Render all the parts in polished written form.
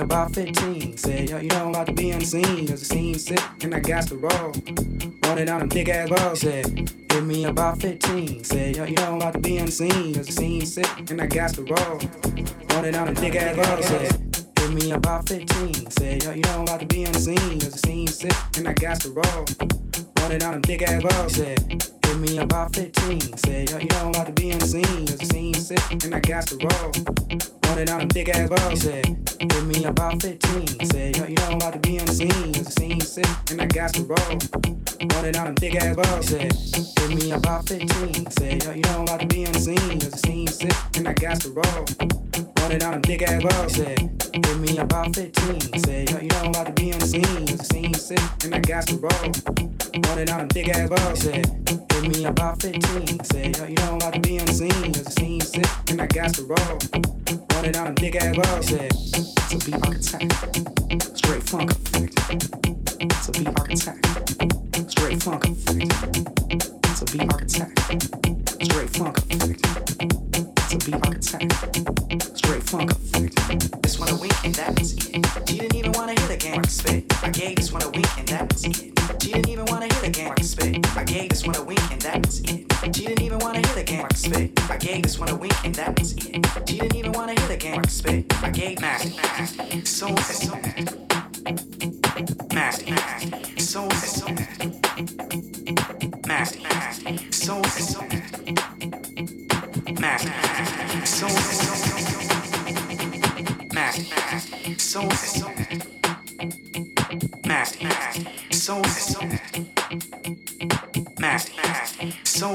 about 15. Said, yo, you know I'm about to be on the scene. Cause the scene's sick and I got to roll. Running down them big ass balls. Said, hit me about 15. Said, yo, you know I'm about to be on the scene. Cause the scene's sick and I got to roll. Running down them big ass balls. Said, hit me about 15. Said, yo, you know I'm about to be on the scene. Cause the scene's sick and I got to roll. Running down them big ass balls. Said, hit me about 15. Said, yo, you know I'm about to be on the scene. Cause the scene's sick and I got to roll. Running down them big ass balls. Said, hit me about 15. Said, yo, you know I'm about to be on the scene. Cause the scene's sick and I got to roll. Running down them big ass balls. Said, hit me about 15. Said, yo, you know I'm about to be on the scene. Cause the scene's sick and I got to roll. Running down them big ass balls. Said, hit me about 15. Said, yo, you know I'm about to be on the scene. Cause the scene's sick and I got to roll. Running down them big ass balls. Said, hit me about 15. Said, yo, you know I'm about to be on the scene. Cause the scene's sick and I got to roll. Running down them big ass balls. Said, it's a beat architect. Straight funk effect. It's a beat architect. Straight funk effect. It's a beat architect. Straight funk effect. It's a beat architect. Straight funk effect. This one a wink and that was it. She didn't even wanna hear the game rock spit. I gave this one a wink and that was it. She didn't even wanna hear the game rock spit. I gave this one a wink and that was it. She didn't even wanna hear the game rock spit. I gave this one a wink and that was it. She didn't even wanna hear the game rock spit. I gave nasty, so nasty, nasty, so nasty, nasty, so nasty, nasty, so nasty, so nasty, so nasty, so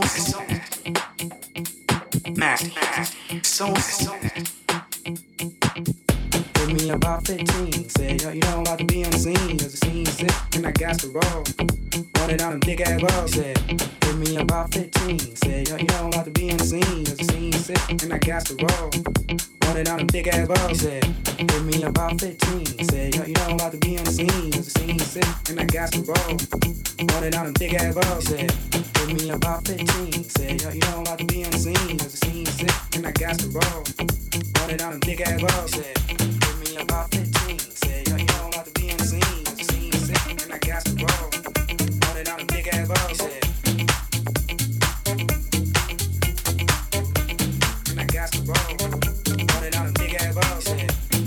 nasty, so hit me about 15. Said, yo, you know I'm about to be on the scene. Cause the scene's sick and I got to roll. Running down them big ass balls. Said, hit me about 15. Said, yo, you know I'm about to be on the scene. Cause the scene's sick and I got to roll. Running down them big ass balls. Said, hit me about 15. Said, yo, you know I'm about to be on the scene. Cause the scene's sick and I got to roll. Running down them big ass balls. Said, hit me about 15. Said, yo, you know I'm about to be on the scene. Cause the scene's sick and I got to roll. Running down them big ass balls. Said, hit me about 15. Said, yo, you know I'm about to be on the scene. Cause the scene's sick and I got to roll. Running down them big ass balls. Said, and I got to roll. Running down them big ass balls. Said,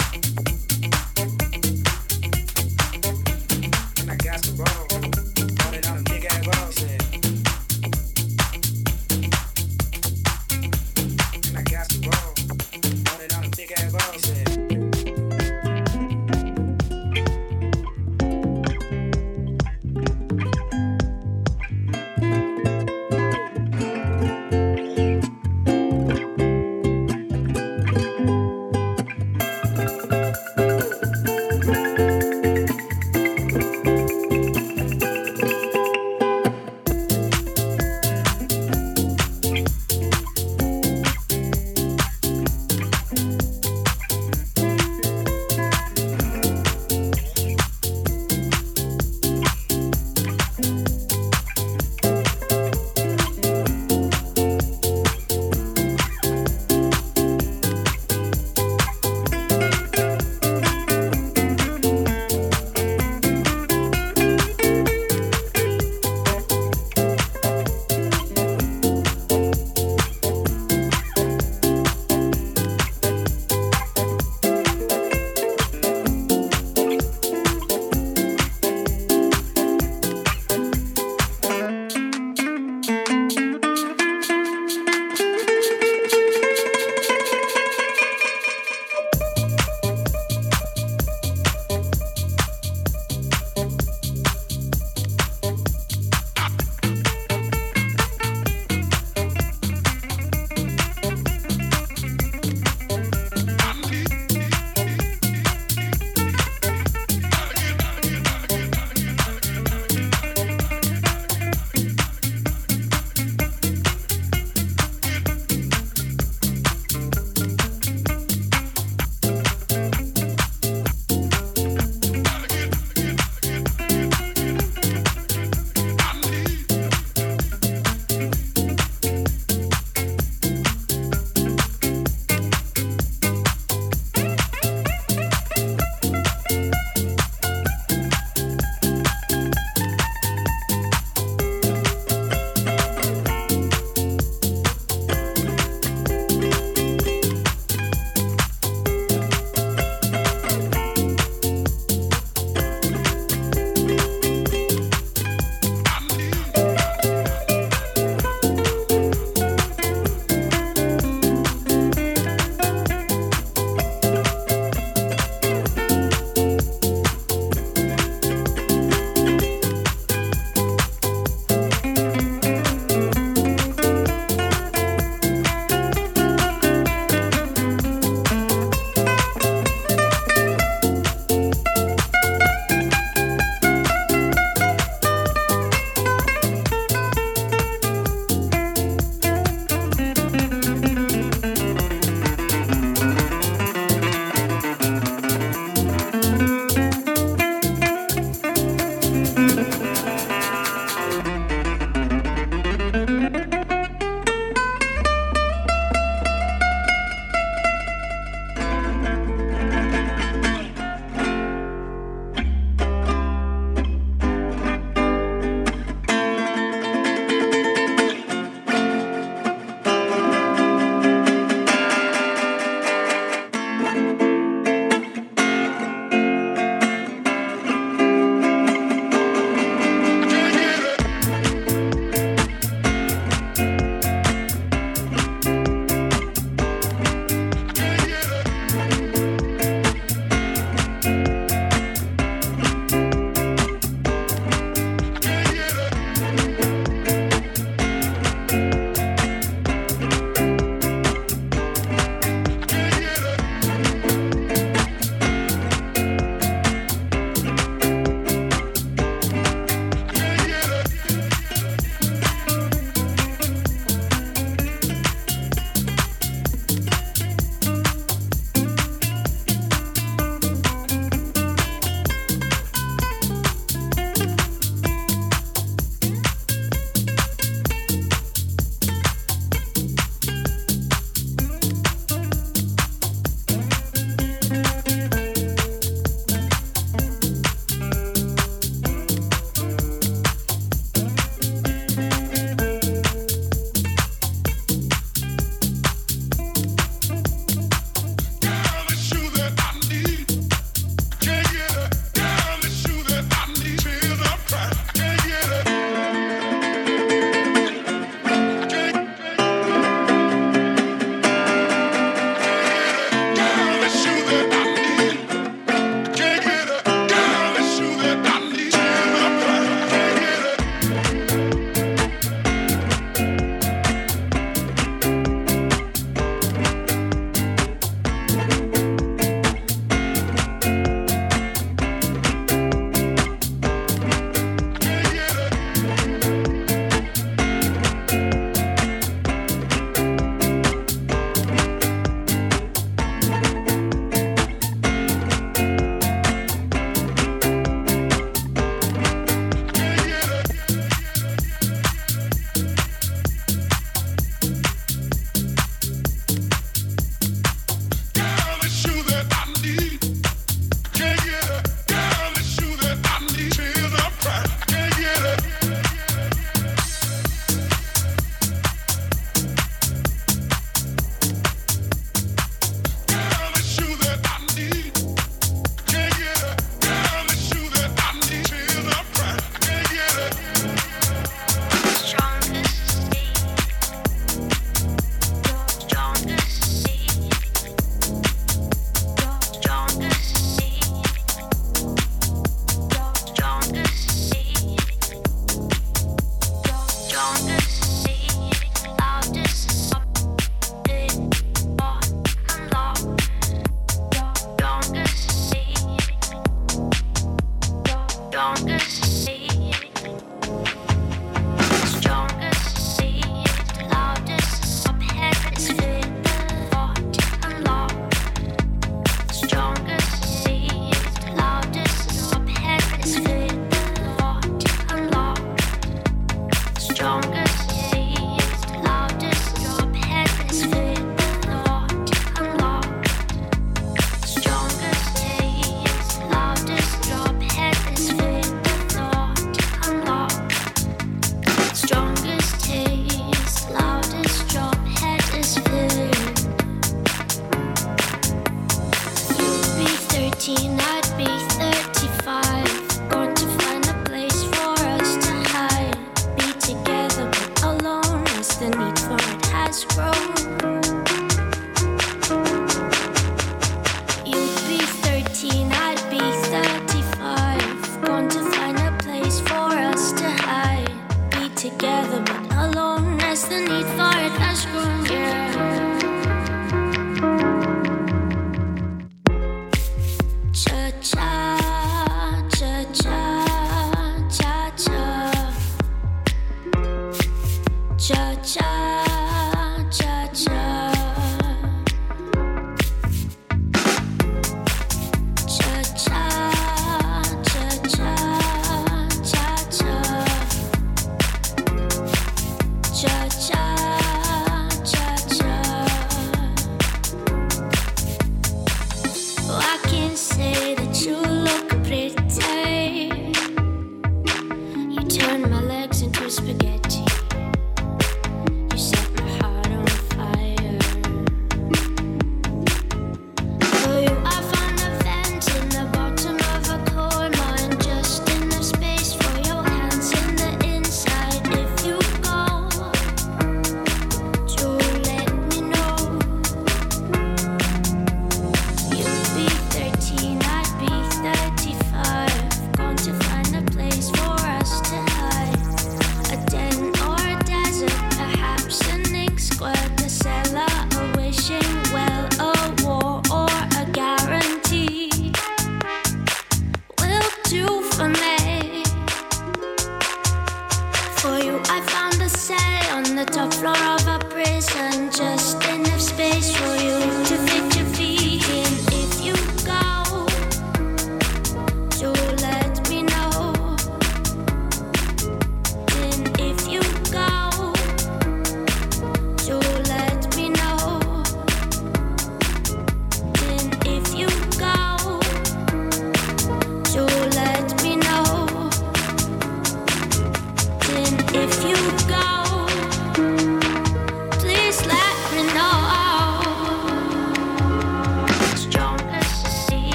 and I got to roll. Running down them big ass balls. Said, and I got to roll. Running down them big ass balls. Said,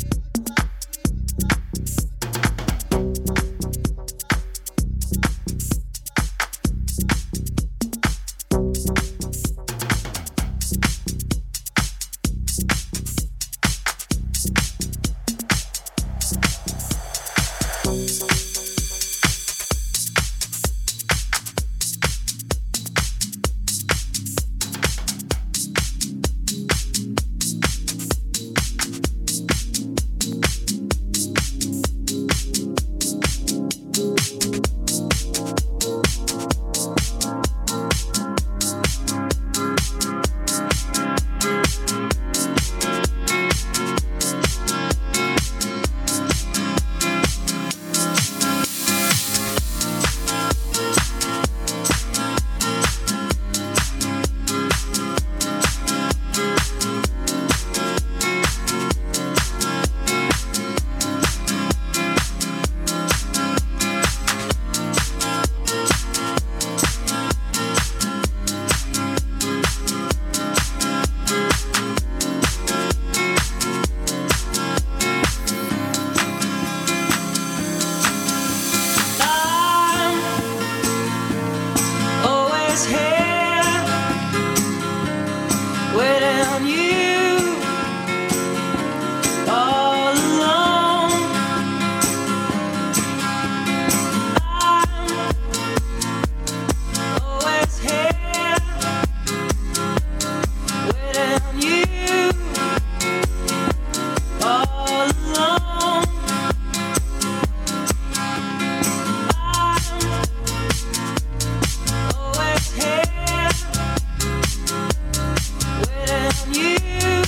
You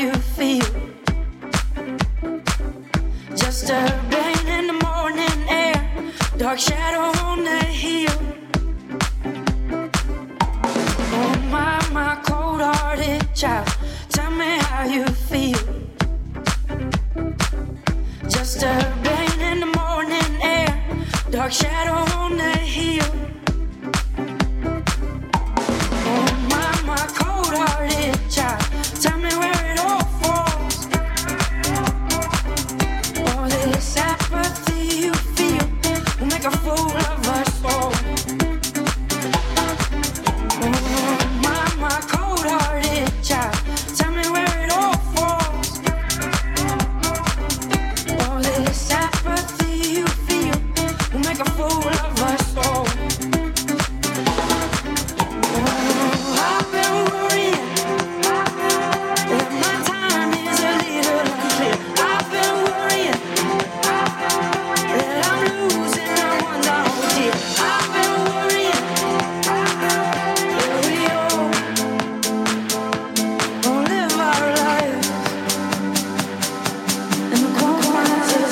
you feel. Just a rain in the morning air, dark shadow on the hill. Oh my cold-hearted child, tell me how you feel. Just a rain in the morning air, dark shadow on the hill. Oh my cold-hearted child, tell me where it all falls. All this apathy you feel will make a fool of us all. Oh my cold-hearted child, tell me where it all falls. All this apathy you feel will make a fool of us all. I've been worrying that my time is a little unclear. I've been worrying that I'm losing the ones I hold dear. I've been worrying that we all won't live our lives in the consequences.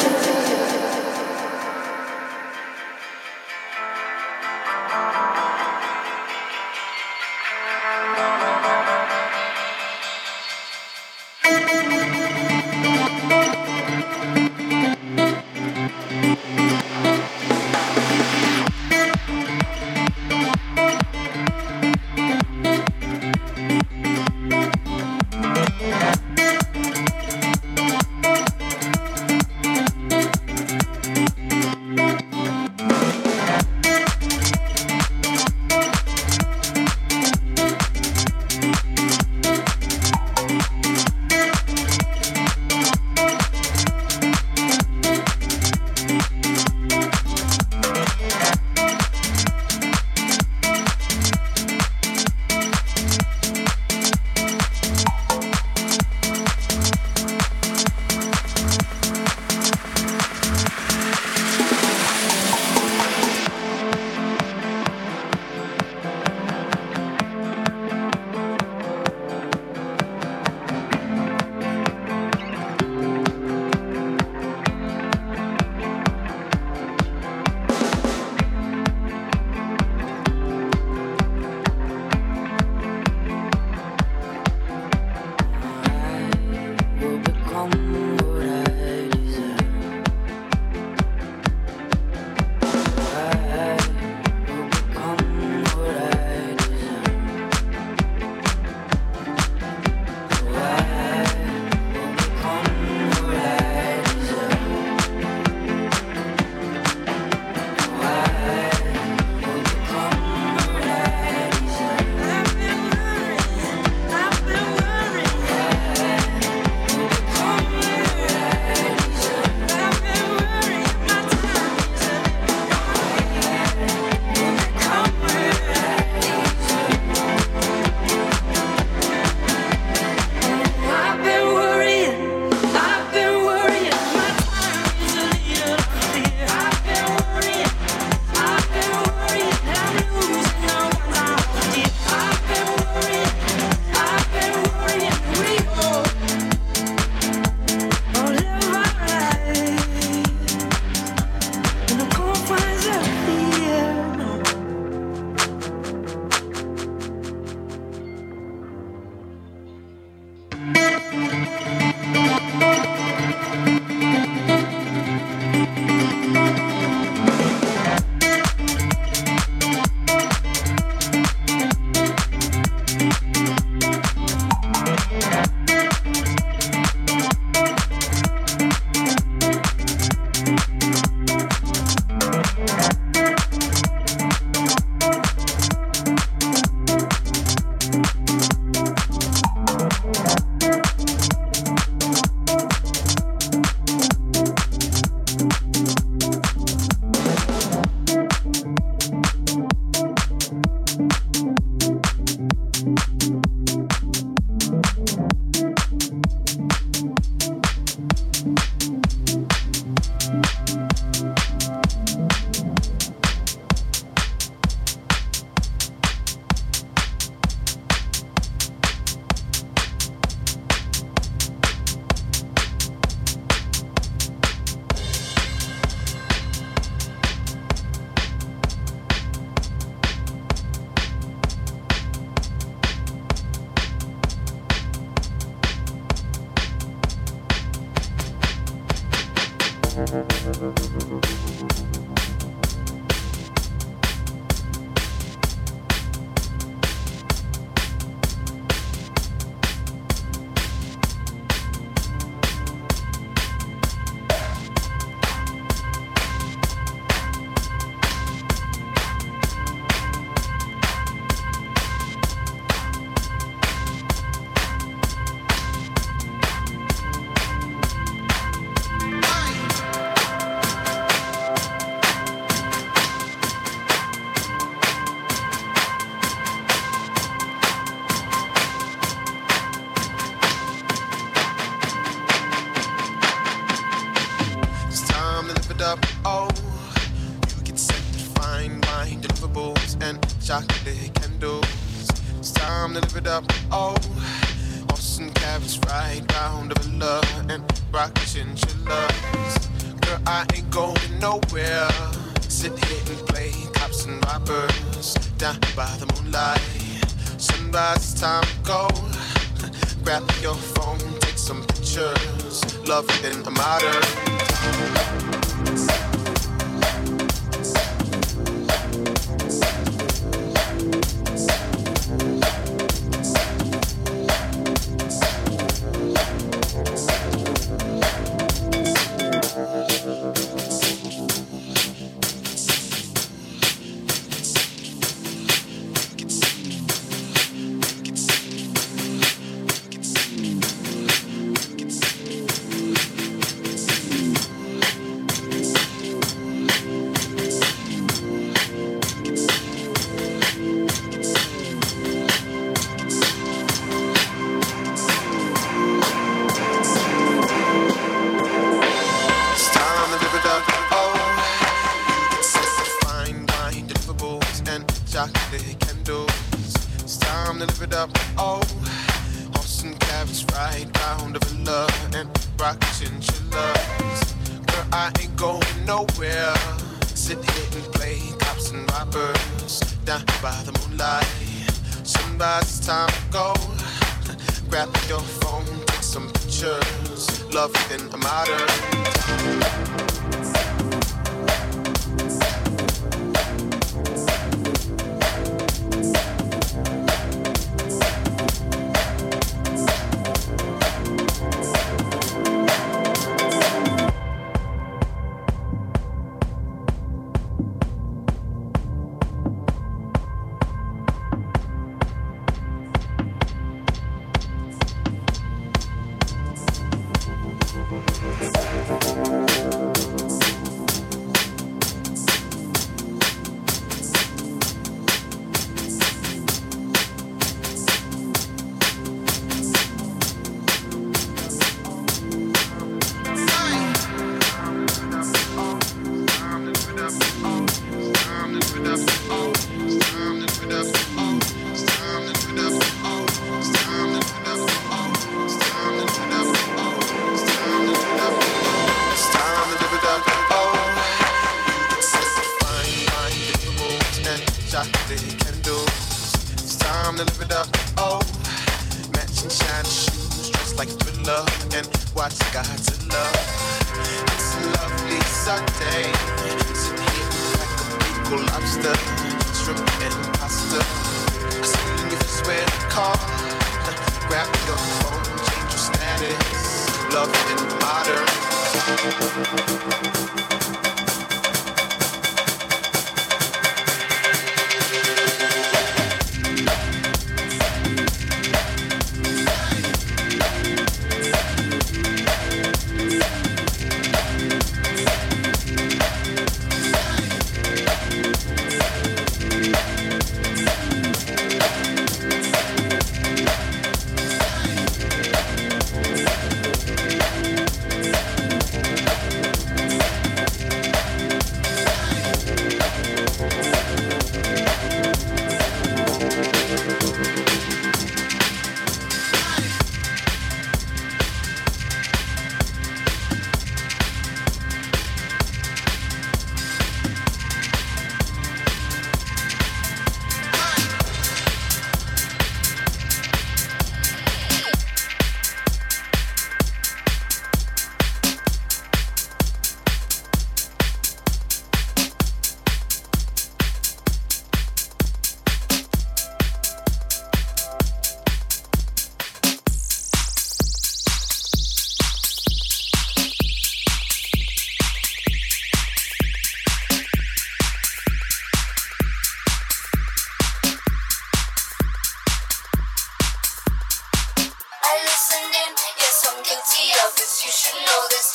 of this, you should know this.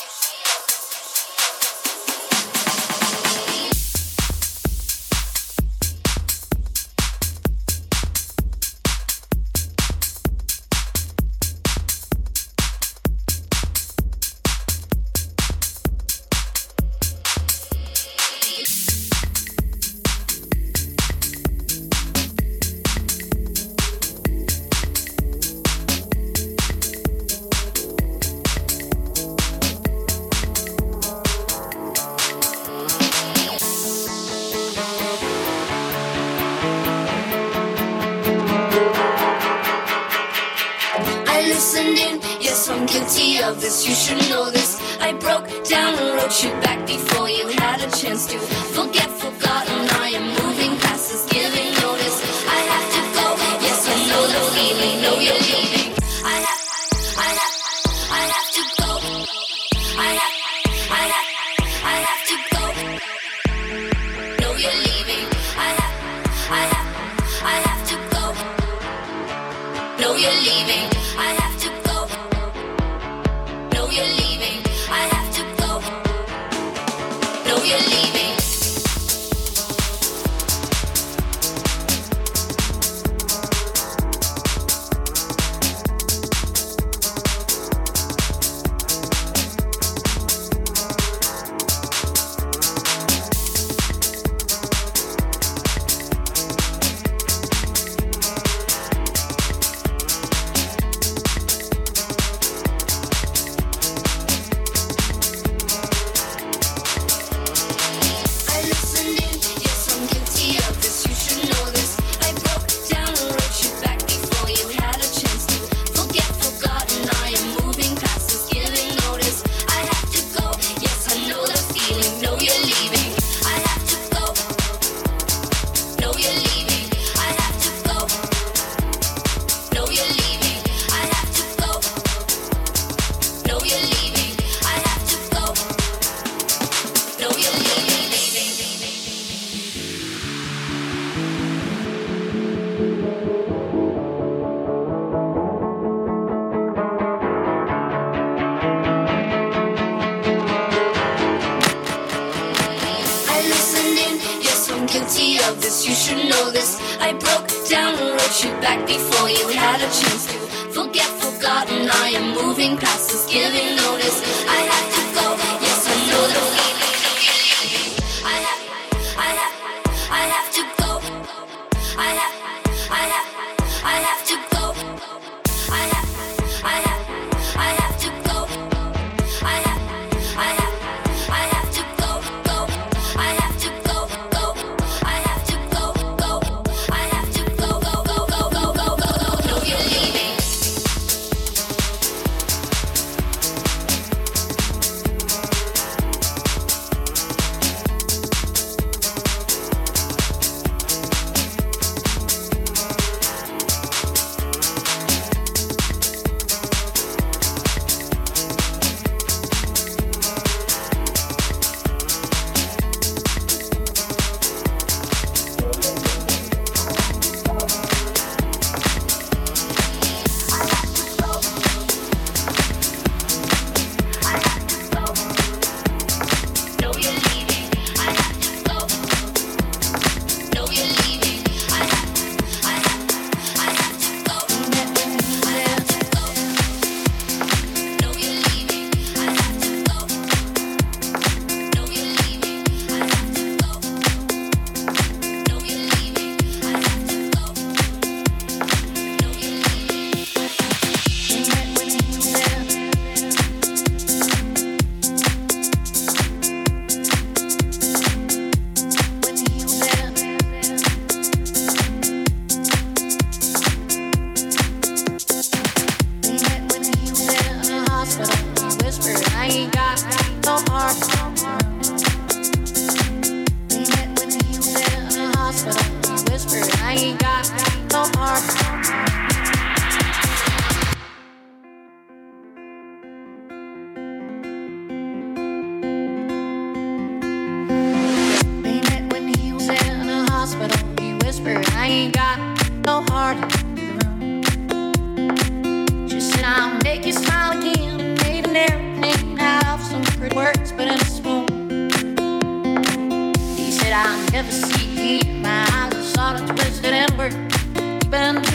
Of this, you should know this. I broke down and wrote you back before you had a chance to forget, forgotten. I am moving past this, giving notice. I have to go. Yes, I know the feeling. Know you're leaving. I have to go. I have to go. Know you're leaving. I have to go. Know you're leaving. I have to go. You're leaving. I have to go. No, you're leaving.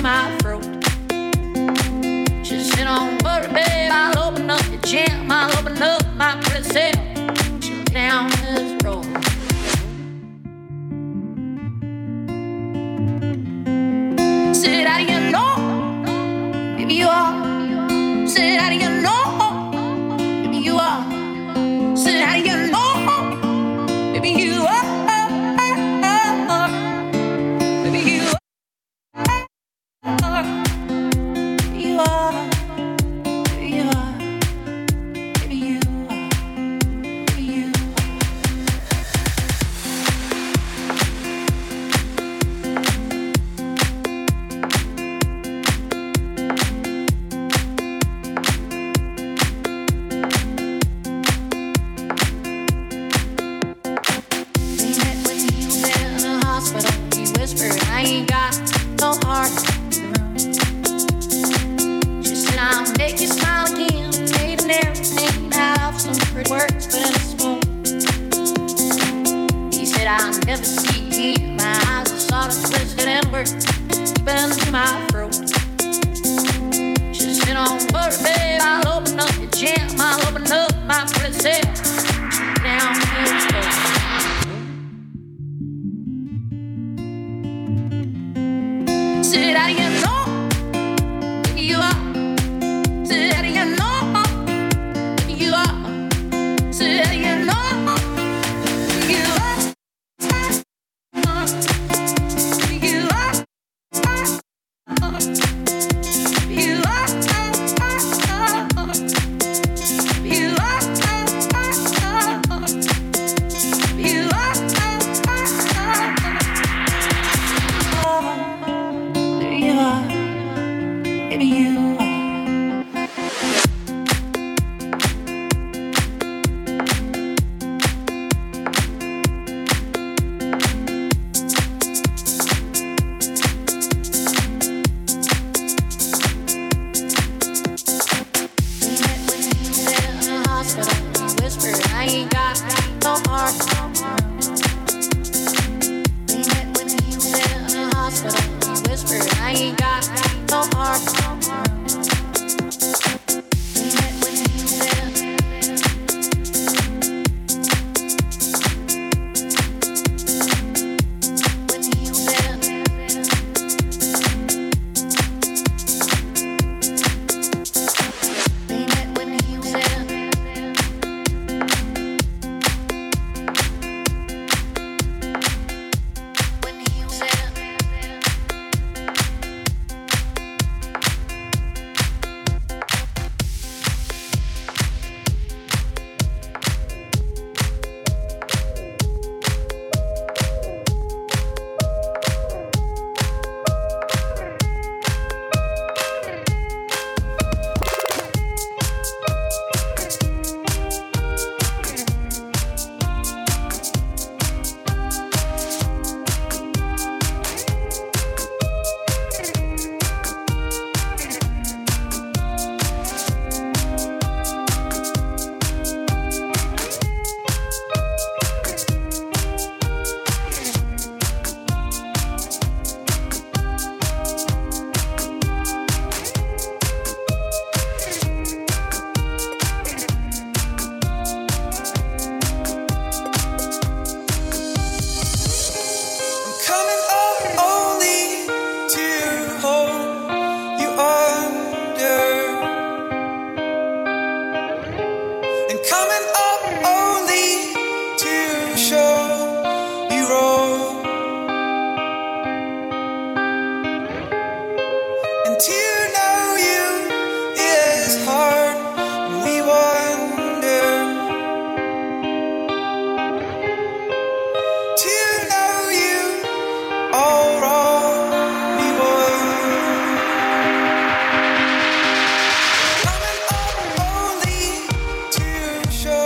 my throat. She said, don't worry, babe, I'll open up the jam, I'll open up my pretty self. She'll down this road. Said, how do you know? Maybe you are. Said, how do you know? Maybe you are. Said, how do you know? Maybe you are. Maybe you are. You are. Maybe you are. Maybe you are. Maybe you are. I ain't got no heart. She said, I'll make you smile again. Made and everything out of some pretty words, but in a swoon. He said, I'll never see you again. My eyes are sort of twisted inward, deep into my throat. She said, don't worry, babe, I'll open up the jam, I'll open up my pretty self. Down his throat. Said, how do you know? Maybe you are. Said, how do you know? Maybe you are. Said, how do you know? Maybe you are. Maybe you are. Maybe you are. Show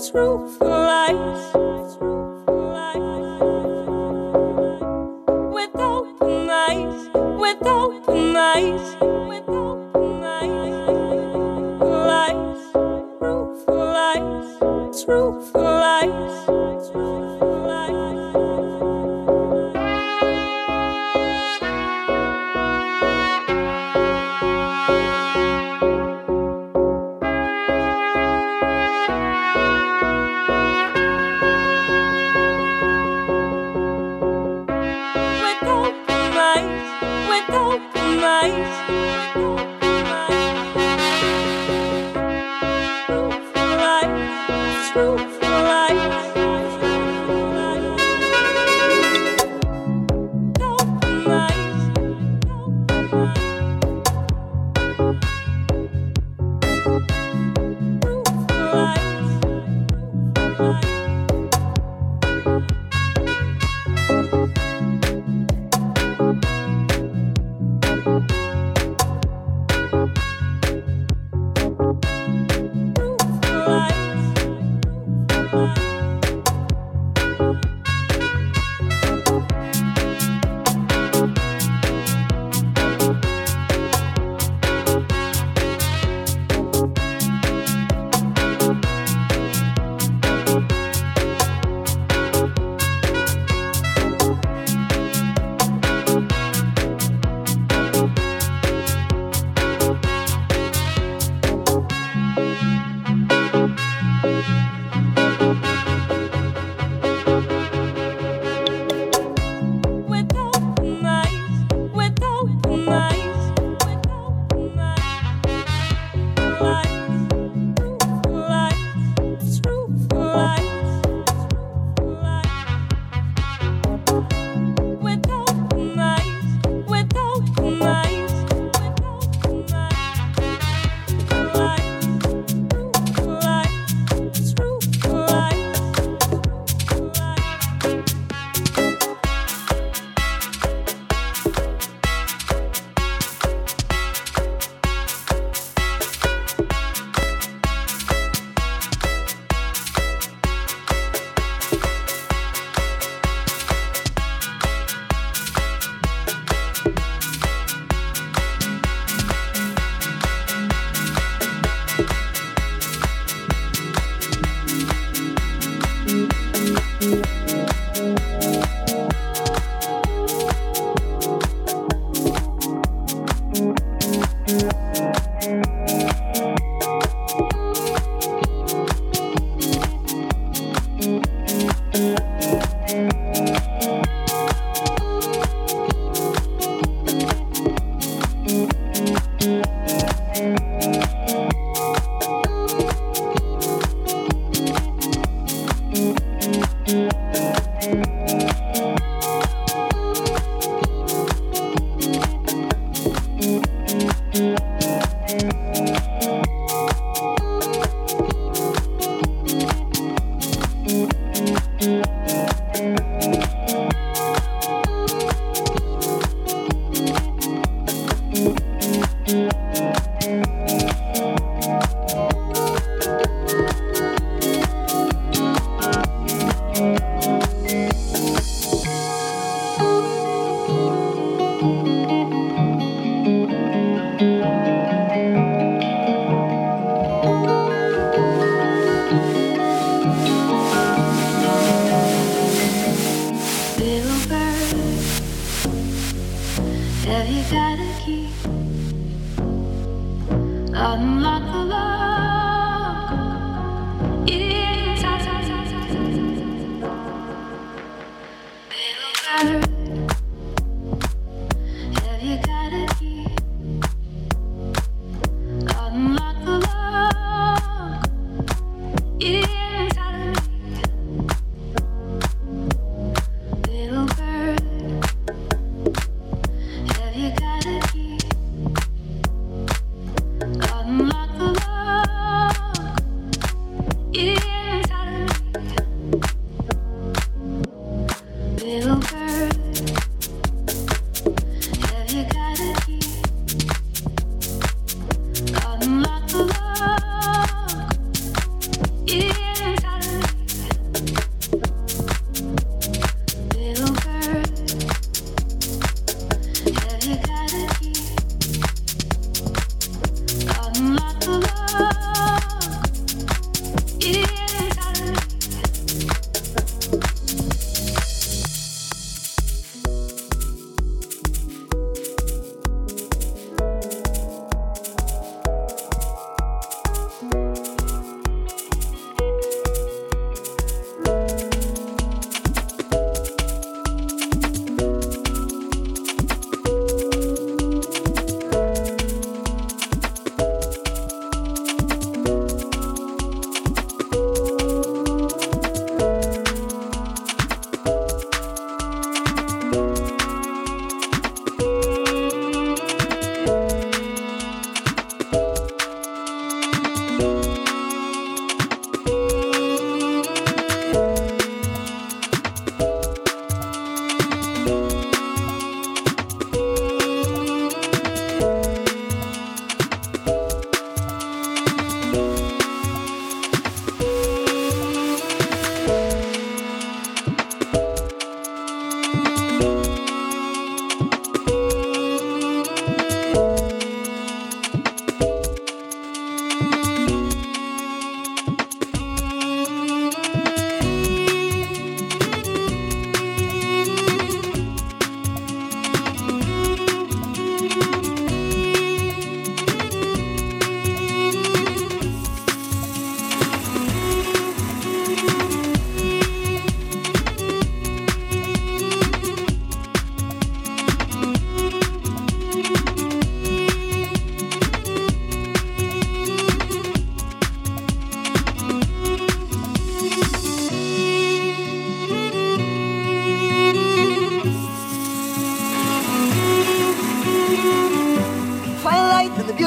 Unlock the love.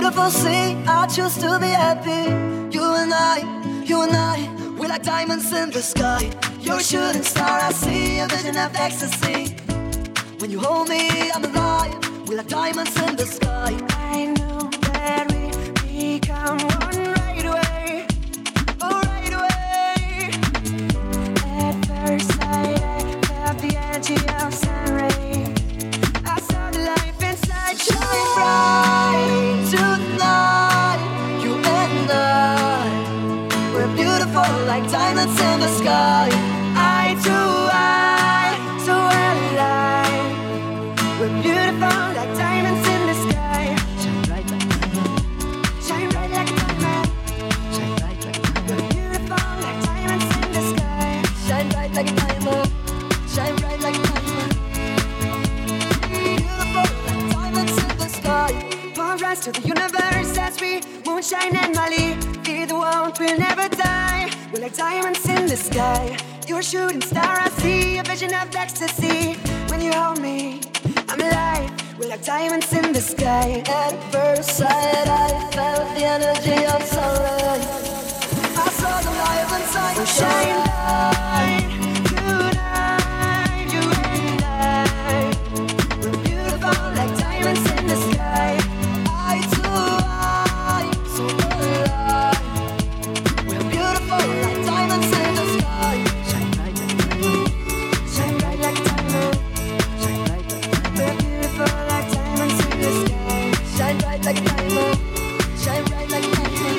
beautiful sea, I choose to be happy. You and I, we're like diamonds in the sky. You're a shooting star, I see a vision of ecstasy. When you hold me, I'm alive. We're like diamonds in the sky. I know that we become one right away. Oh, right away. At first sight, I felt the energy of sun ray. I saw the life inside shine bright tonight. You and I, we're beautiful like diamonds in the sky. Eye to eye, so alive. We're beautiful like diamonds in the sky. Shine bright like a diamond. Shine bright like a diamond. Shine bright like a diamond. We're beautiful like diamonds in the sky. Shine bright like a diamond. Shine bright like a diamond. Beautiful like diamonds in the sky. Pour rise to the universe as we moonshine and Mali. Be the one, we'll never die. We're like diamonds in the sky. You're a shooting star, I see a vision of ecstasy. When you hold me, I'm alive. We're like diamonds in the sky. At first sight, I felt the energy of sunlight. I saw the light inside. So shine bright tonight, you and I. We're beautiful like diamonds in the sky. Eye to eye, so alive. We're beautiful like diamonds in the sky. Shine bright like a diamond. Shine bright like a diamond. Shine bright like a diamond. We're beautiful like diamonds in the sky. Shine bright like a diamond. Shine bright like a diamond.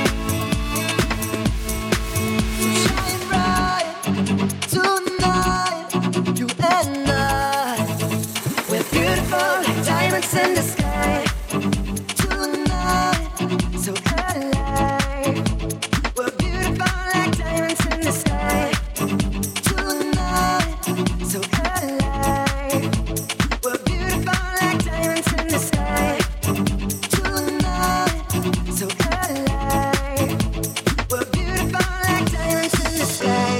So shine bright tonight, you and I. We're beautiful like diamonds in the sky. Tonight, so alive. We're beautiful like diamonds in the sky. Tonight, so alive. We're beautiful like diamonds in the sky. Tonight, so alive. We're beautiful like diamonds in the sky.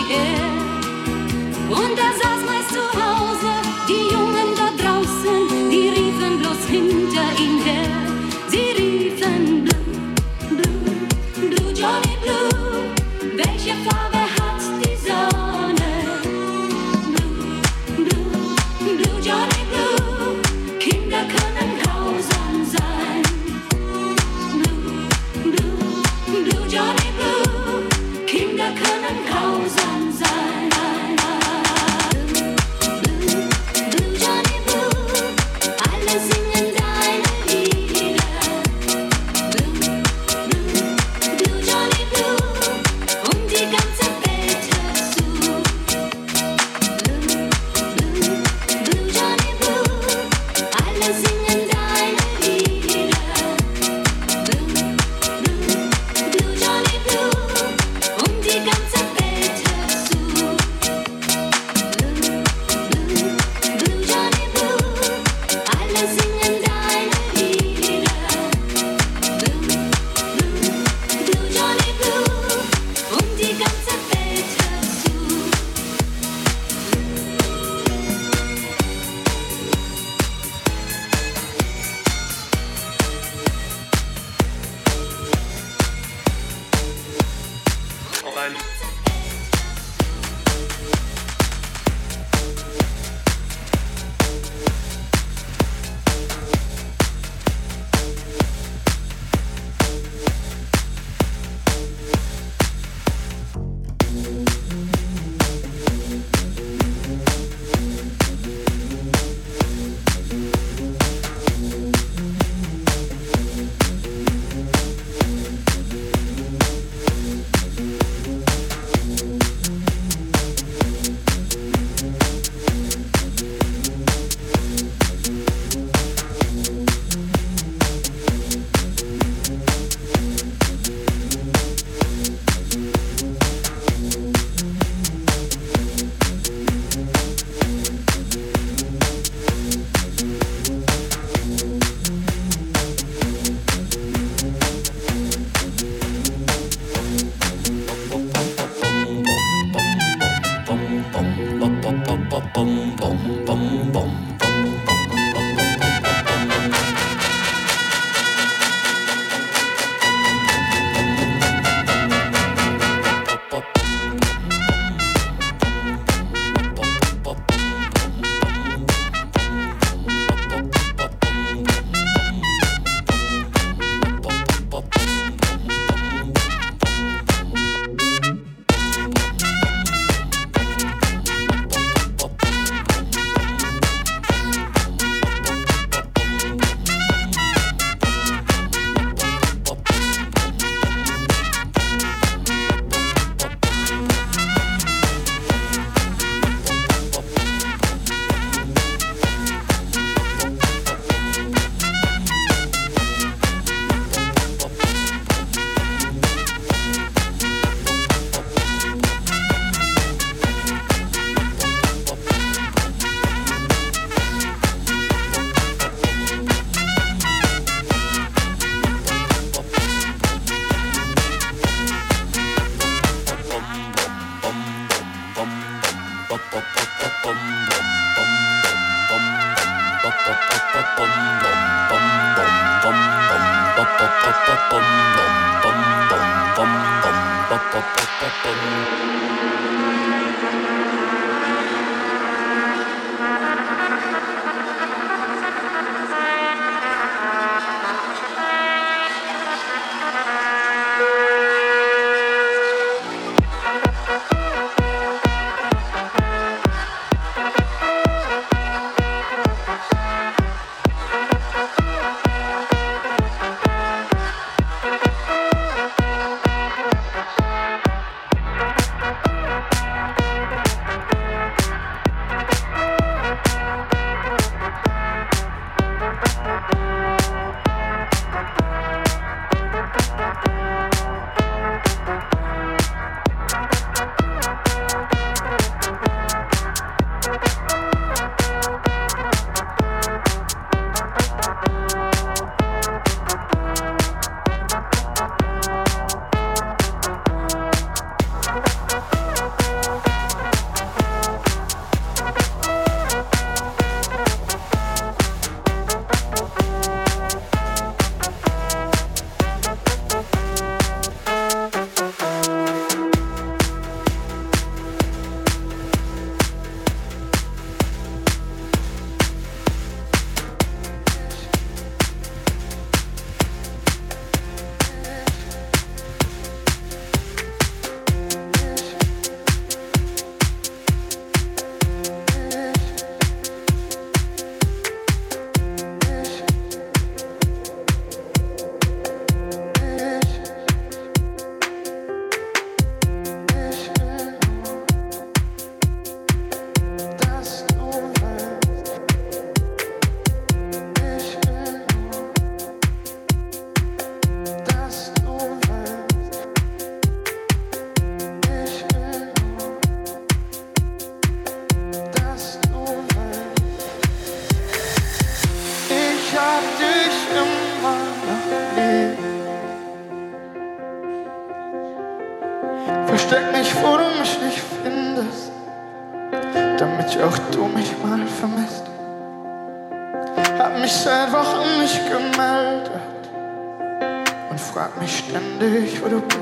wie er. Und er saß meist zu Hause, die Jungen da draußen, die riefen bloß hinter ihm her. Sie riefen Blue, Blue, Blue Johnny Blue. Welche Farbe hat die Sonne? Blue, Blue, Blue Johnny Blue. Kinder können grausam sein. Blue, Blue, Blue Johnny Blue. Kinder können grausam sein. Blue, Blue Johnny Blue. Alle singen deine Lieder. Blue, Blue, Blue Johnny Blue. Und die ganze Welt hört zu. Blue, Blue, Blue Johnny Blue. Alle singen deine Lieder. Blue, Blue, Blue Johnny Blue. Und die ganze Welt hört zu. Blue, Blue, Blue Johnny Blue. Alle singen deine Lieder. Blue, Blue, Blue Johnny Blue. Und die ganze Welt hört zu. damit auch du mich mal vermisst. Hab mich seit Wochen nicht gemeldet und frag mich ständig, wo du bist.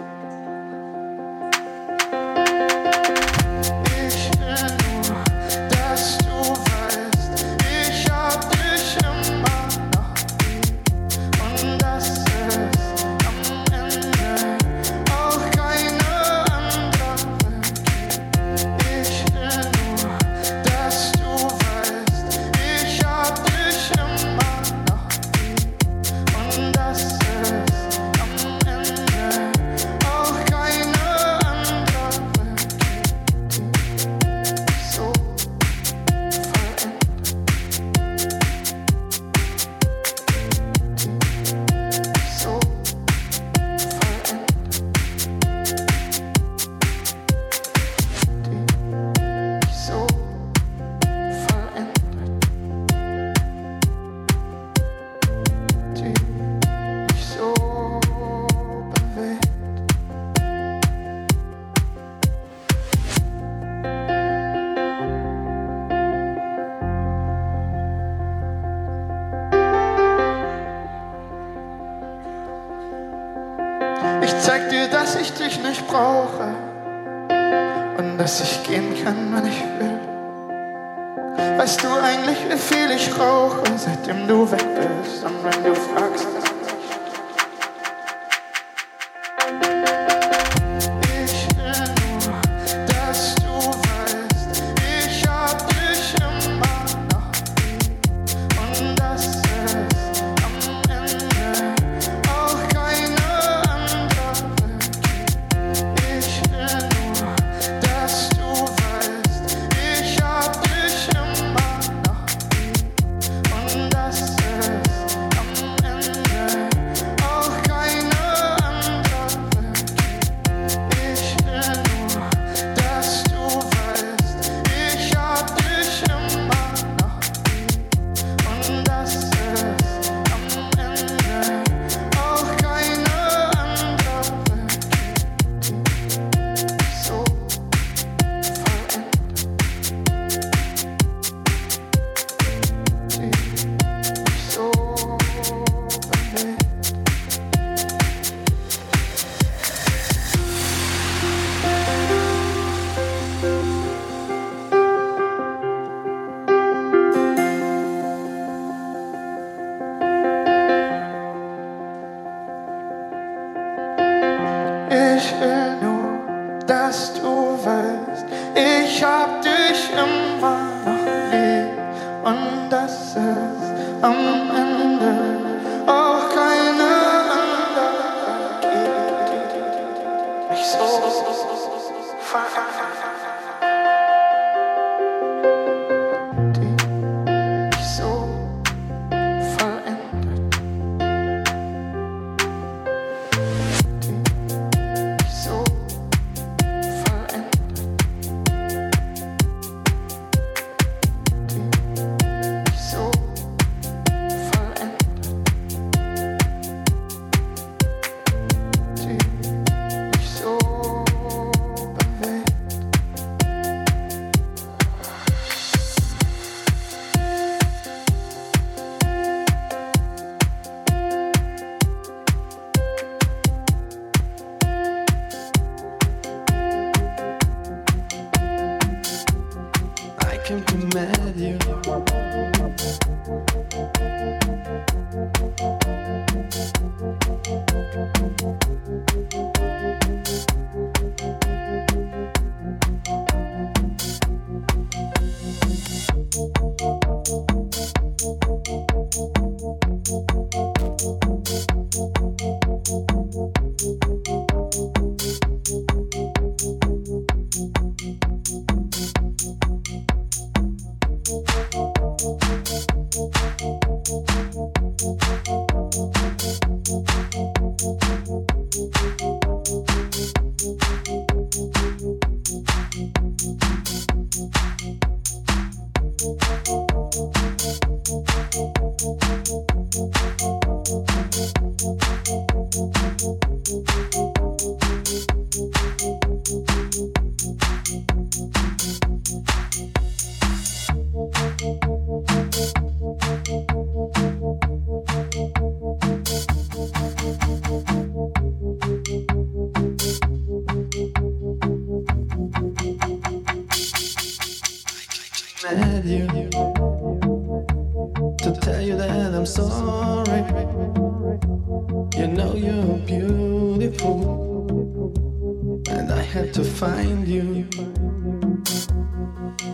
Ich zeig dir, dass ich dich nicht brauche und dass ich gehen kann, wann ich will. Weißt du eigentlich, wie viel ich rauche, seitdem du weg bist? Und wenn du fragst, ich will nur, dass du weißt, ich hab dich immer noch lieb und dass es am Ende auch keine andere gibt. Mich so verändert. met you to tell you that I'm sorry. You know you're beautiful, and I had to find you.